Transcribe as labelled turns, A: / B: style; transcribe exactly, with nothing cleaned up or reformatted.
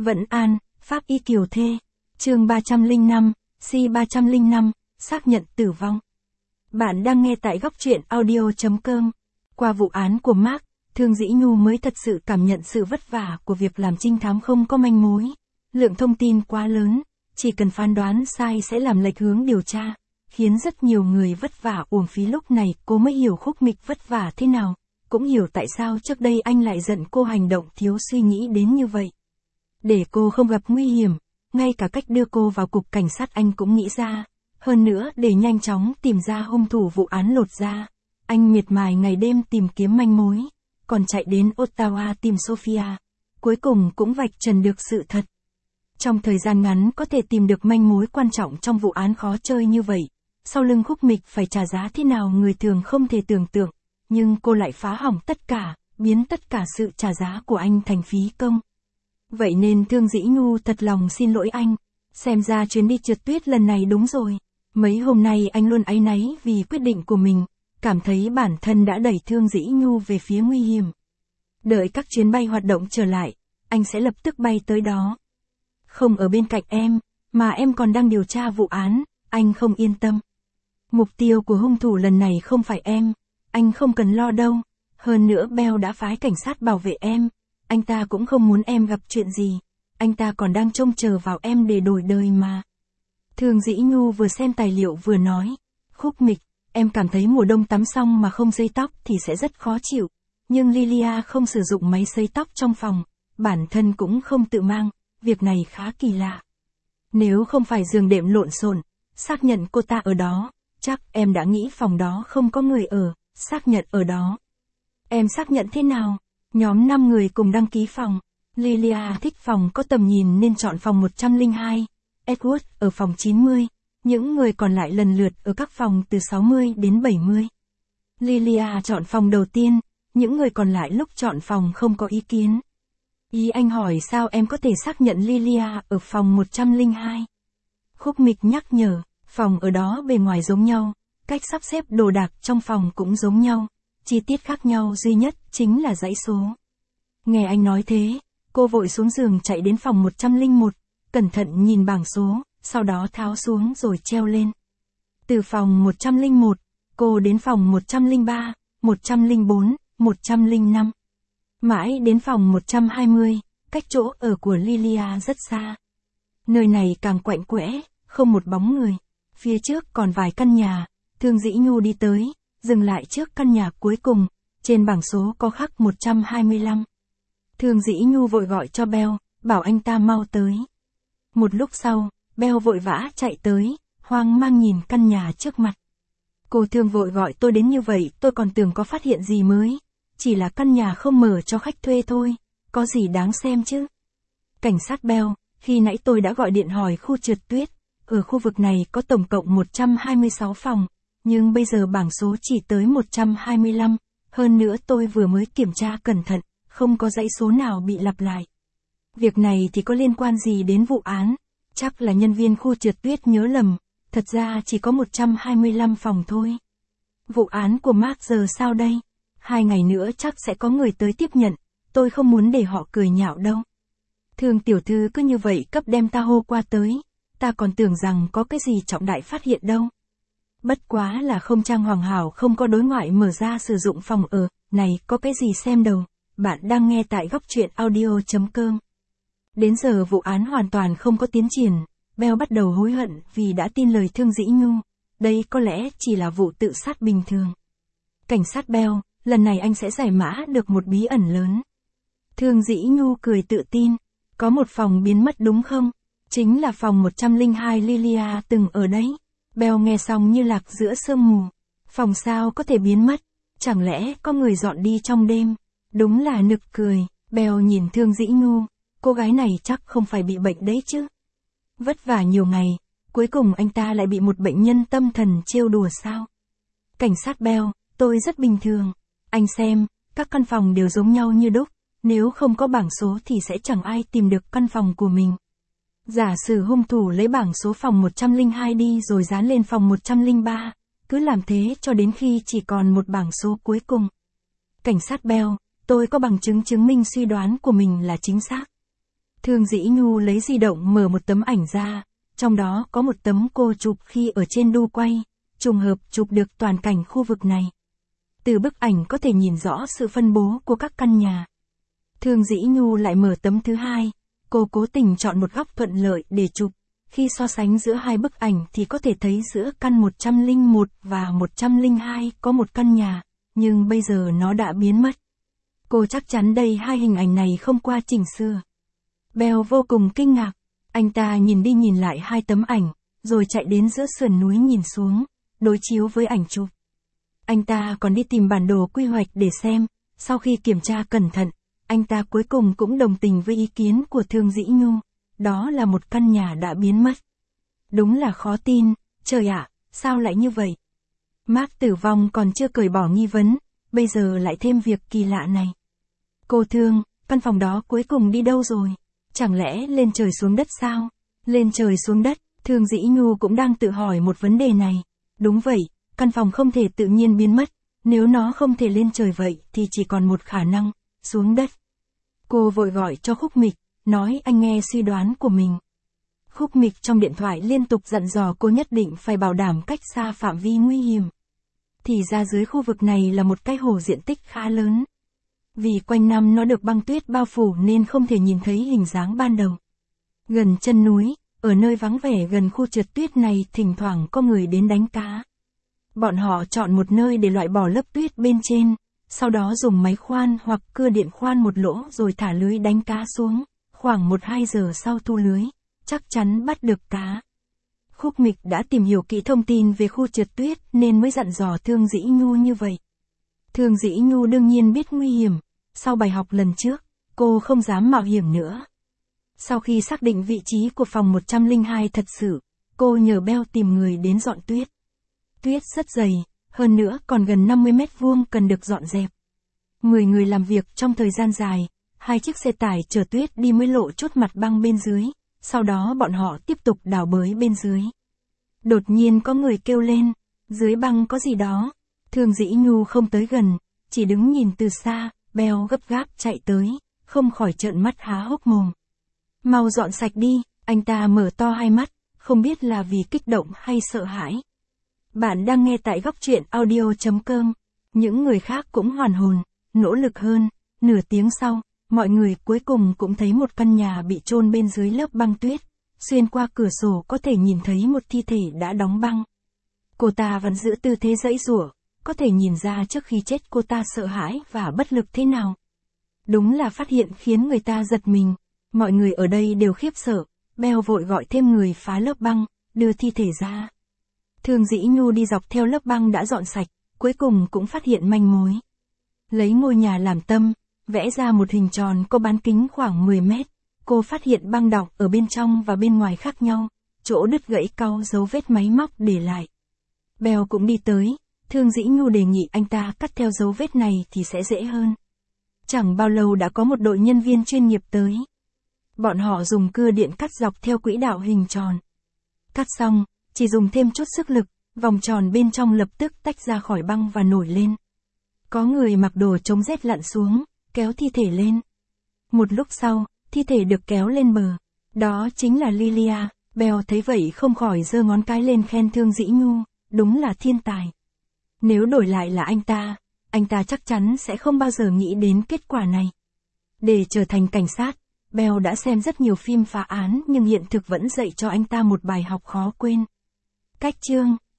A: Vẫn An, Pháp Y Kiều Thê. Chương ba trăm lẻ năm, C ba trăm lẻ năm, xác nhận tử vong. Bạn đang nghe tại góc truyện audio chấm com. Qua vụ án của Mark, Thương Dĩ Nhu mới thật sự cảm nhận sự vất vả của việc làm trinh thám không có manh mối. Lượng thông tin quá lớn, chỉ cần phán đoán sai sẽ làm lệch hướng điều tra, khiến rất nhiều người vất vả uổng phí. Lúc này cô mới hiểu Khúc Mịch vất vả thế nào, cũng hiểu tại sao trước đây anh lại giận cô hành động thiếu suy nghĩ đến như vậy. Để cô không gặp nguy hiểm, ngay cả cách đưa cô vào cục cảnh sát anh cũng nghĩ ra. Hơn nữa để nhanh chóng tìm ra hung thủ vụ án lột da, anh miệt mài ngày đêm tìm kiếm manh mối, còn chạy đến Ottawa tìm Sophia. Cuối cùng cũng vạch trần được sự thật. Trong thời gian ngắn có thể tìm được manh mối quan trọng trong vụ án khó chơi như vậy, sau lưng Khúc Mịch phải trả giá thế nào người thường không thể tưởng tượng, nhưng cô lại phá hỏng tất cả, biến tất cả sự trả giá của anh thành phí công. Vậy nên Thương Dĩ Nhu thật lòng xin lỗi anh, xem ra chuyến đi trượt tuyết lần này đúng rồi. Mấy hôm nay anh luôn áy náy vì quyết định của mình, cảm thấy bản thân đã đẩy Thương Dĩ Nhu về phía nguy hiểm. Đợi các chuyến bay hoạt động trở lại, anh sẽ lập tức bay tới đó. Không ở bên cạnh em, mà em còn đang điều tra vụ án, anh không yên tâm. Mục tiêu của hung thủ lần này không phải em, anh không cần lo đâu. Hơn nữa Bell đã phái cảnh sát bảo vệ em, anh ta cũng không muốn em gặp chuyện gì, anh ta còn đang trông chờ vào em để đổi đời mà. Thương Dĩ Nhu vừa xem tài liệu vừa nói, Khúc Mịch, em cảm thấy mùa đông tắm xong mà không sấy tóc thì sẽ rất khó chịu, nhưng Lilia không sử dụng máy sấy tóc trong phòng, bản thân cũng không tự mang, việc này khá kỳ lạ. Nếu không phải giường đệm lộn xộn, xác nhận cô ta ở đó, chắc em đã nghĩ phòng đó không có người ở, xác nhận ở đó. Em xác nhận thế nào? Nhóm năm người cùng đăng ký phòng. Lilia thích phòng có tầm nhìn nên chọn phòng một trăm lẻ hai, Edward ở phòng chín mươi, những người còn lại lần lượt ở các phòng từ sáu mươi đến bảy mươi. Lilia chọn phòng đầu tiên, những người còn lại lúc chọn phòng không có ý kiến. Ý anh hỏi sao em có thể xác nhận Lilia ở phòng một trăm lẻ hai? Khúc Mịch nhắc nhở, phòng ở đó bề ngoài giống nhau, cách sắp xếp đồ đạc trong phòng cũng giống nhau, chi tiết khác nhau duy nhất chính là dãy số. Nghe anh nói thế, cô vội xuống giường chạy đến phòng một trăm lẻ một, cẩn thận nhìn bảng số, sau đó tháo xuống rồi treo lên. Từ phòng một trăm lẻ một, cô đến phòng một trăm lẻ ba, một trăm lẻ bốn, một trăm lẻ năm. Mãi đến phòng một trăm hai mươi, cách chỗ ở của Lilia rất xa. Nơi này càng quạnh quẽ, không một bóng người. Phía trước còn vài căn nhà, Thương Dĩ Nhu đi tới, dừng lại trước căn nhà cuối cùng, trên bảng số có khắc một trăm hai mươi lăm. Thương Dĩ Nhu vội gọi cho Bell, bảo anh ta mau tới. Một lúc sau, Bell vội vã chạy tới, hoang mang nhìn căn nhà trước mặt. Cô Thương vội gọi tôi đến như vậy, tôi còn tưởng có phát hiện gì mới. Chỉ là căn nhà không mở cho khách thuê thôi, có gì đáng xem chứ. Cảnh sát Bell, khi nãy tôi đã gọi điện hỏi khu trượt tuyết, ở khu vực này có tổng cộng một trăm hai mươi sáu phòng, nhưng bây giờ bảng số chỉ tới một trăm hai mươi lăm, hơn nữa tôi vừa mới kiểm tra cẩn thận, không có dãy số nào bị lặp lại. Việc này thì có liên quan gì đến vụ án? Chắc là nhân viên khu trượt tuyết nhớ lầm, thật ra chỉ có một trăm hai mươi lăm phòng thôi. Vụ án của Mark giờ sao đây? Hai ngày nữa chắc sẽ có người tới tiếp nhận, tôi không muốn để họ cười nhạo đâu. Thương tiểu thư cứ như vậy cấp đem ta hô qua tới, ta còn tưởng rằng có cái gì trọng đại phát hiện đâu. Bất quá là không trang hoàng hảo không có đối ngoại mở ra sử dụng phòng ở, này có cái gì xem đầu, bạn đang nghe tại góc truyện audio chấm com. Đến giờ vụ án hoàn toàn không có tiến triển, Bell bắt đầu hối hận vì đã tin lời Thương Dĩ Nhu, đây có lẽ chỉ là vụ tự sát bình thường. Cảnh sát Bell, lần này anh sẽ giải mã được một bí ẩn lớn. Thương Dĩ Nhu cười tự tin, có một phòng biến mất đúng không? Chính là phòng một trăm lẻ hai Lilia từng ở đấy. Bell nghe xong như lạc giữa sương mù. Phòng sao có thể biến mất? Chẳng lẽ có người dọn đi trong đêm? Đúng là nực cười. Bell nhìn Thương Dĩ Nhu, cô gái này chắc không phải bị bệnh đấy chứ. Vất vả nhiều ngày, cuối cùng anh ta lại bị một bệnh nhân tâm thần trêu đùa sao? Cảnh sát Bell, tôi rất bình thường. Anh xem, các căn phòng đều giống nhau như đúc, nếu không có bảng số thì sẽ chẳng ai tìm được căn phòng của mình. Giả sử hung thủ lấy bảng số phòng một trăm lẻ hai đi rồi dán lên phòng một trăm lẻ ba, cứ làm thế cho đến khi chỉ còn một bảng số cuối cùng. Cảnh sát Bell, tôi có bằng chứng chứng minh suy đoán của mình là chính xác. Thương Dĩ Nhu lấy di động mở một tấm ảnh ra, trong đó có một tấm cô chụp khi ở trên đu quay, trùng hợp chụp được toàn cảnh khu vực này. Từ bức ảnh có thể nhìn rõ sự phân bố của các căn nhà. Thương Dĩ Nhu lại mở tấm thứ hai, cô cố tình chọn một góc thuận lợi để chụp. Khi so sánh giữa hai bức ảnh thì có thể thấy giữa căn một trăm lẻ một và một trăm lẻ hai có một căn nhà, nhưng bây giờ nó đã biến mất. Cô chắc chắn đây hai hình ảnh này không qua chỉnh sửa. Bell vô cùng kinh ngạc, anh ta nhìn đi nhìn lại hai tấm ảnh, rồi chạy đến giữa sườn núi nhìn xuống, đối chiếu với ảnh chụp. Anh ta còn đi tìm bản đồ quy hoạch để xem, sau khi kiểm tra cẩn thận, anh ta cuối cùng cũng đồng tình với ý kiến của Thương Dĩ Nhu, đó là một căn nhà đã biến mất. Đúng là khó tin, trời ạ, sao lại như vậy? Mark Tử Vong còn chưa cởi bỏ nghi vấn, bây giờ lại thêm việc kỳ lạ này. Cô Thương, căn phòng đó cuối cùng đi đâu rồi? Chẳng lẽ lên trời xuống đất sao? Lên trời xuống đất, Thương Dĩ Nhu cũng đang tự hỏi một vấn đề này. Đúng vậy, căn phòng không thể tự nhiên biến mất, nếu nó không thể lên trời vậy thì chỉ còn một khả năng, xuống đất. Cô vội gọi cho Khúc Mịch, nói anh nghe suy đoán của mình. Khúc Mịch trong điện thoại liên tục dặn dò cô nhất định phải bảo đảm cách xa phạm vi nguy hiểm. Thì ra dưới khu vực này là một cái hồ diện tích khá lớn. Vì quanh năm nó được băng tuyết bao phủ nên không thể nhìn thấy hình dáng ban đầu. Gần chân núi, ở nơi vắng vẻ gần khu trượt tuyết này thỉnh thoảng có người đến đánh cá. Bọn họ chọn một nơi để loại bỏ lớp tuyết bên trên, sau đó dùng máy khoan hoặc cưa điện khoan một lỗ rồi thả lưới đánh cá xuống, khoảng một hai giờ sau thu lưới, chắc chắn bắt được cá. Khúc Mịch đã tìm hiểu kỹ thông tin về khu trượt tuyết nên mới dặn dò Thương Dĩ Nhu như vậy. Thương Dĩ Nhu đương nhiên biết nguy hiểm, sau bài học lần trước, cô không dám mạo hiểm nữa. Sau khi xác định vị trí của phòng một trăm lẻ hai thật sự, cô nhờ Bell tìm người đến dọn tuyết. Tuyết rất dày, hơn nữa còn gần năm mươi mét vuông cần được dọn dẹp. mười người làm việc trong thời gian dài, hai chiếc xe tải chở tuyết đi mới lộ chốt mặt băng bên dưới, sau đó bọn họ tiếp tục đào bới bên dưới. Đột nhiên có người kêu lên, dưới băng có gì đó. Thương Dĩ Nhu không tới gần, chỉ đứng nhìn từ xa, Bell gấp gáp chạy tới, không khỏi trợn mắt há hốc mồm. Mau dọn sạch đi, anh ta mở to hai mắt, không biết là vì kích động hay sợ hãi. Bạn đang nghe tại góc truyện audio chấm com. Những người khác cũng hoàn hồn, nỗ lực hơn. Nửa tiếng sau, mọi người cuối cùng cũng thấy một căn nhà bị chôn bên dưới lớp băng tuyết. Xuyên qua cửa sổ có thể nhìn thấy một thi thể đã đóng băng. Cô ta vẫn giữ tư thế giãy giụa, có thể nhìn ra trước khi chết cô ta sợ hãi và bất lực thế nào. Đúng là phát hiện khiến người ta giật mình. Mọi người ở đây đều khiếp sợ. Bell vội gọi thêm người phá lớp băng, đưa thi thể ra. Thương Dĩ Nhu đi dọc theo lớp băng đã dọn sạch, cuối cùng cũng phát hiện manh mối. Lấy ngôi nhà làm tâm, vẽ ra một hình tròn có bán kính khoảng mười mét. Cô phát hiện băng đọng ở bên trong và bên ngoài khác nhau, chỗ đứt gãy cau dấu vết máy móc để lại. Bell cũng đi tới, Thương Dĩ Nhu đề nghị anh ta cắt theo dấu vết này thì sẽ dễ hơn. Chẳng bao lâu đã có một đội nhân viên chuyên nghiệp tới. Bọn họ dùng cưa điện cắt dọc theo quỹ đạo hình tròn. Cắt xong, chỉ dùng thêm chút sức lực, vòng tròn bên trong lập tức tách ra khỏi băng và nổi lên. Có người mặc đồ chống rét lặn xuống, kéo thi thể lên. Một lúc sau, thi thể được kéo lên bờ. Đó chính là Lilia. Bell thấy vậy không khỏi giơ ngón cái lên khen Thương Dĩ Nhu, đúng là thiên tài. Nếu đổi lại là anh ta, anh ta chắc chắn sẽ không bao giờ nghĩ đến kết quả này. Để trở thành cảnh sát, Bell đã xem rất nhiều phim phá án nhưng hiện thực vẫn dạy cho anh ta một bài học khó quên. Cách chương